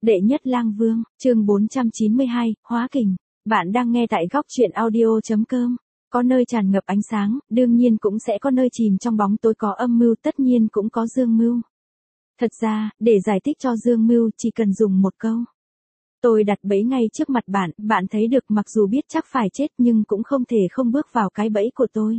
Đệ nhất lang vương, chương 492, hóa kình. Bạn đang nghe tại góc truyện audio.com. Có nơi tràn ngập ánh sáng, đương nhiên cũng sẽ có nơi chìm trong bóng tối, có âm mưu tất nhiên cũng có dương mưu. Thật ra, để giải thích cho dương mưu chỉ cần dùng một câu. Tôi đặt bẫy ngay trước mặt bạn, bạn thấy được, mặc dù biết chắc phải chết nhưng cũng không thể không bước vào cái bẫy của tôi.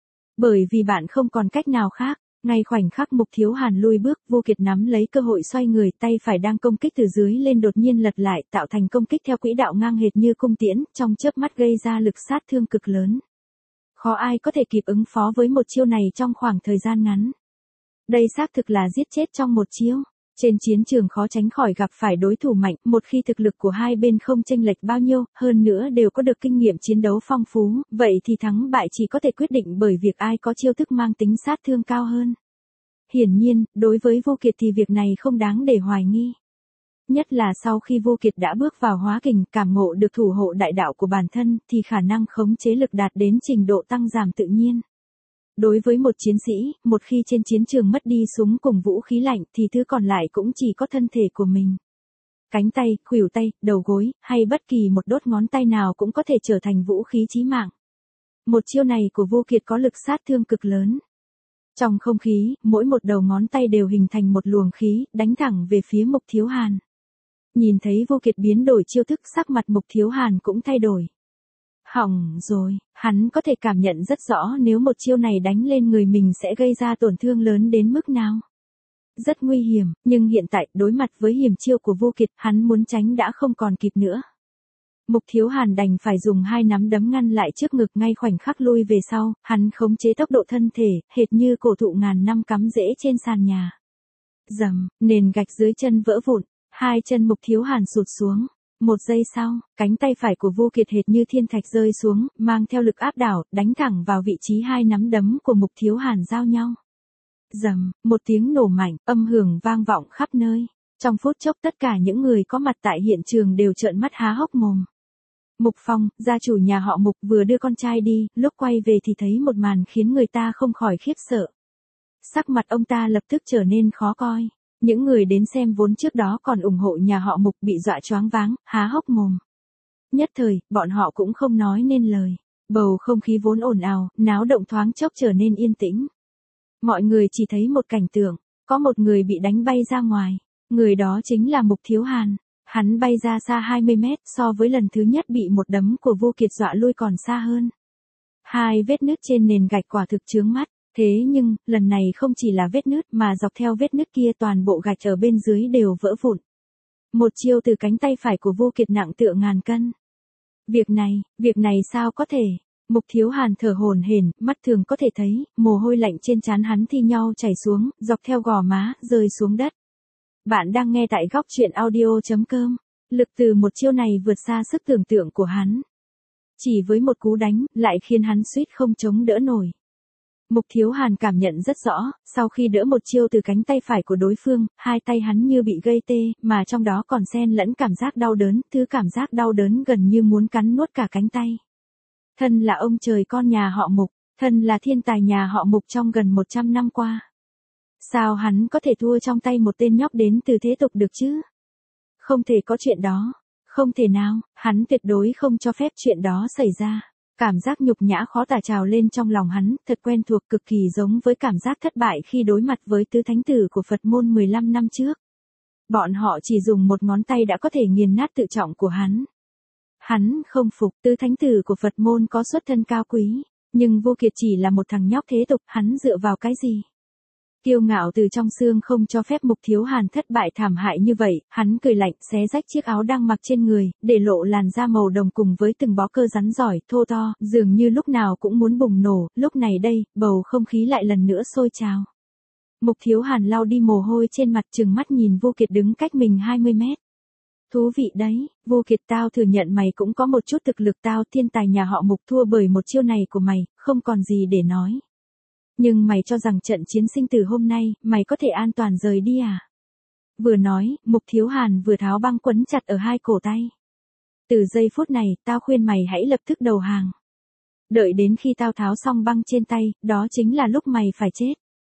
Bởi vì bạn không còn cách nào khác. Ngay khoảnh khắc Mục Thiếu Hàn lui bước, Vô Kiệt nắm lấy cơ hội xoay người, tay phải đang công kích từ dưới lên đột nhiên lật lại, tạo thành công kích theo quỹ đạo ngang hệt như cung tiễn, trong chớp mắt gây ra lực sát thương cực lớn. Khó ai có thể kịp ứng phó với một chiêu này trong khoảng thời gian ngắn. Đây xác thực là giết chết trong một chiêu. Trên chiến trường khó tránh khỏi gặp phải đối thủ mạnh, một khi thực lực của hai bên không chênh lệch bao nhiêu, hơn nữa đều có được kinh nghiệm chiến đấu phong phú, vậy thì thắng bại chỉ có thể quyết định bởi việc ai có chiêu thức mang tính sát thương cao hơn. Hiển nhiên, đối với Vô Kiệt thì việc này không đáng để hoài nghi. Nhất là sau khi Vô Kiệt đã bước vào hóa kình, cảm ngộ được thủ hộ đại đạo của bản thân, thì khả năng khống chế lực đạt đến trình độ tăng giảm tự nhiên. Đối với một chiến sĩ, một khi trên chiến trường mất đi súng cùng vũ khí lạnh thì thứ còn lại cũng chỉ có thân thể của mình. Cánh tay, khuỷu tay, đầu gối, hay bất kỳ một đốt ngón tay nào cũng có thể trở thành vũ khí chí mạng. Một chiêu này của Vô Kiệt có lực sát thương cực lớn. Trong không khí, mỗi một đầu ngón tay đều hình thành một luồng khí, đánh thẳng về phía Mục Thiếu Hàn. Nhìn thấy Vô Kiệt biến đổi chiêu thức, sắc mặt Mục Thiếu Hàn cũng thay đổi. Hỏng rồi, hắn có thể cảm nhận rất rõ nếu một chiêu này đánh lên người mình sẽ gây ra tổn thương lớn đến mức nào. Rất nguy hiểm, nhưng hiện tại, đối mặt với hiểm chiêu của Vô Kiệt, hắn muốn tránh đã không còn kịp nữa. Mục Thiếu Hàn đành phải dùng hai nắm đấm ngăn lại trước ngực, ngay khoảnh khắc lui về sau, hắn khống chế tốc độ thân thể, hệt như cổ thụ ngàn năm cắm rễ trên sàn nhà. Rầm, nền gạch dưới chân vỡ vụn, hai chân Mục Thiếu Hàn sụt xuống. Một giây sau, cánh tay phải của Vô Kiệt hệt như thiên thạch rơi xuống, mang theo lực áp đảo, đánh thẳng vào vị trí hai nắm đấm của Mục Thiếu Hàn giao nhau. Rầm, một tiếng nổ mạnh, âm hưởng vang vọng khắp nơi. Trong phút chốc tất cả những người có mặt tại hiện trường đều trợn mắt há hốc mồm. Mục Phong, gia chủ nhà họ Mục, vừa đưa con trai đi, lúc quay về thì thấy một màn khiến người ta không khỏi khiếp sợ. Sắc mặt ông ta lập tức trở nên khó coi. Những người đến xem vốn trước đó còn ủng hộ nhà họ Mục bị dọa choáng váng, há hốc mồm. Nhất thời, bọn họ cũng không nói nên lời. Bầu không khí vốn ồn ào, náo động thoáng chốc trở nên yên tĩnh. Mọi người chỉ thấy một cảnh tượng, có một người bị đánh bay ra ngoài. Người đó chính là Mục Thiếu Hàn. Hắn bay ra xa 20 mét, so với lần thứ nhất bị một đấm của Vô Kiệt dọa lui còn xa hơn. Hai vết nứt trên nền gạch quả thực chướng mắt. Thế nhưng, lần này không chỉ là vết nứt mà dọc theo vết nứt kia toàn bộ gạch ở bên dưới đều vỡ vụn. Một chiêu từ cánh tay phải của Vô Kiệt nặng tựa ngàn cân. Việc này sao có thể? Mục Thiếu Hàn thở hổn hển, mắt thường có thể thấy, mồ hôi lạnh trên trán hắn thi nhau chảy xuống, dọc theo gò má, rơi xuống đất. Bạn đang nghe tại góc truyện audio.com. Lực từ một chiêu này vượt xa sức tưởng tượng của hắn. Chỉ với một cú đánh, lại khiến hắn suýt không chống đỡ nổi. Mục Thiếu Hàn cảm nhận rất rõ, sau khi đỡ một chiêu từ cánh tay phải của đối phương, hai tay hắn như bị gây tê, mà trong đó còn xen lẫn cảm giác đau đớn, thứ cảm giác đau đớn gần như muốn cắn nuốt cả cánh tay. Thân là ông trời con nhà họ Mục, thân là thiên tài nhà họ Mục trong gần 100 năm qua. Sao hắn có thể thua trong tay một tên nhóc đến từ thế tục được chứ? Không thể có chuyện đó. Không thể nào, hắn tuyệt đối không cho phép chuyện đó xảy ra. Cảm giác nhục nhã khó tả trào lên trong lòng hắn, thật quen thuộc, cực kỳ giống với cảm giác thất bại khi đối mặt với tứ thánh tử của Phật môn 15 năm trước. Bọn họ chỉ dùng một ngón tay đã có thể nghiền nát tự trọng của hắn. Hắn không phục, tứ thánh tử của Phật môn có xuất thân cao quý, nhưng Vô Kiệt chỉ là một thằng nhóc thế tục, hắn dựa vào cái gì? Kiêu ngạo từ trong xương không cho phép Mục Thiếu Hàn thất bại thảm hại như vậy, hắn cười lạnh, xé rách chiếc áo đang mặc trên người, để lộ làn da màu đồng cùng với từng bó cơ rắn giỏi, thô to, dường như lúc nào cũng muốn bùng nổ. Lúc này đây, bầu không khí lại lần nữa sôi trào. Mục Thiếu Hàn lau đi mồ hôi trên mặt, trừng mắt nhìn Vô Kiệt đứng cách mình 20 mét. Thú vị đấy, Vô Kiệt, tao thừa nhận mày cũng có một chút thực lực, tao thiên tài nhà họ Mục thua bởi một chiêu này của mày, không còn gì để nói. Nhưng mày cho rằng trận chiến sinh tử hôm nay, mày có thể an toàn rời đi à? Vừa nói, Mục Thiếu Hàn vừa tháo băng quấn chặt ở hai cổ tay. Từ giây phút này, tao khuyên mày hãy lập tức đầu hàng. Đợi đến khi tao tháo xong băng trên tay, đó chính là lúc mày phải chết.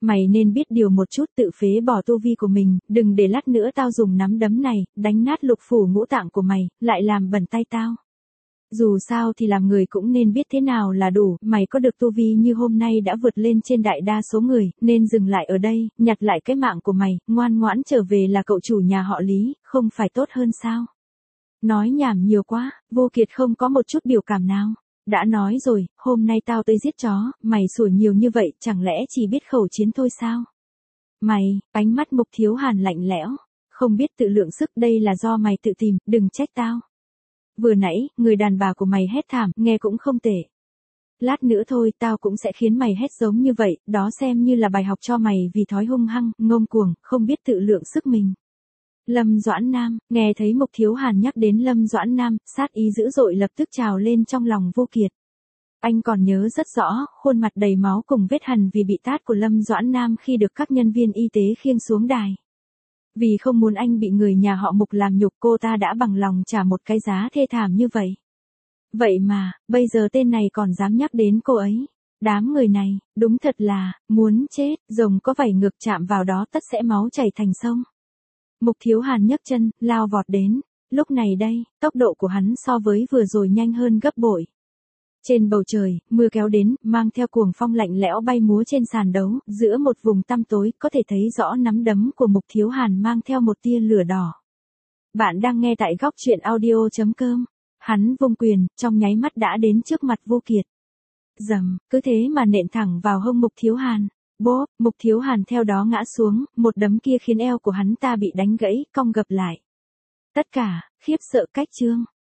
Mày nên biết điều một chút, tự phế bỏ tu vi của mình, đừng để lát nữa tao dùng nắm đấm này, đánh nát lục phủ ngũ tạng của mày, lại làm bẩn tay tao. Dù sao thì làm người cũng nên biết thế nào là đủ, mày có được tu vi như hôm nay đã vượt lên trên đại đa số người, nên dừng lại ở đây, nhặt lại cái mạng của mày, ngoan ngoãn trở về là cậu chủ nhà họ Lý, không phải tốt hơn sao? Nói nhảm nhiều quá, Vô Kiệt không có một chút biểu cảm nào. Đã nói rồi, hôm nay tao tới giết chó, mày sủa nhiều như vậy, chẳng lẽ chỉ biết khẩu chiến thôi sao? Mày, ánh mắt Mục Thiếu Hàn lạnh lẽo, không biết tự lượng sức, đây là do mày tự tìm, đừng trách tao. Vừa nãy, người đàn bà của mày hét thảm, nghe cũng không tệ. Lát nữa thôi, tao cũng sẽ khiến mày hét giống như vậy, đó xem như là bài học cho mày vì thói hung hăng, ngông cuồng, không biết tự lượng sức mình. Lâm Doãn Nam, nghe thấy Mục Thiếu Hàn nhắc đến Lâm Doãn Nam, sát ý dữ dội lập tức trào lên trong lòng Vô Kiệt. Anh còn nhớ rất rõ, khuôn mặt đầy máu cùng vết hằn vì bị tát của Lâm Doãn Nam khi được các nhân viên y tế khiêng xuống đài. Vì không muốn anh bị người nhà họ Mục làm nhục, cô ta đã bằng lòng trả một cái giá thê thảm như vậy. Vậy mà, bây giờ tên này còn dám nhắc đến cô ấy. Đám người này, đúng thật là, muốn chết, rồng có vảy ngược chạm vào đó tất sẽ máu chảy thành sông. Mục Thiếu Hàn nhấc chân, lao vọt đến. Lúc này đây, tốc độ của hắn so với vừa rồi nhanh hơn gấp bội. Trên bầu trời, mưa kéo đến, mang theo cuồng phong lạnh lẽo bay múa trên sàn đấu, giữa một vùng tăm tối, có thể thấy rõ nắm đấm của Mục Thiếu Hàn mang theo một tia lửa đỏ. Bạn đang nghe tại góc truyện audio.com. Hắn vung quyền, trong nháy mắt đã đến trước mặt Vô Kiệt. Dầm, cứ thế mà nện thẳng vào hông Mục Thiếu Hàn. Bốp, Mục Thiếu Hàn theo đó ngã xuống, một đấm kia khiến eo của hắn ta bị đánh gãy, cong gập lại. Tất cả, khiếp sợ cách trương.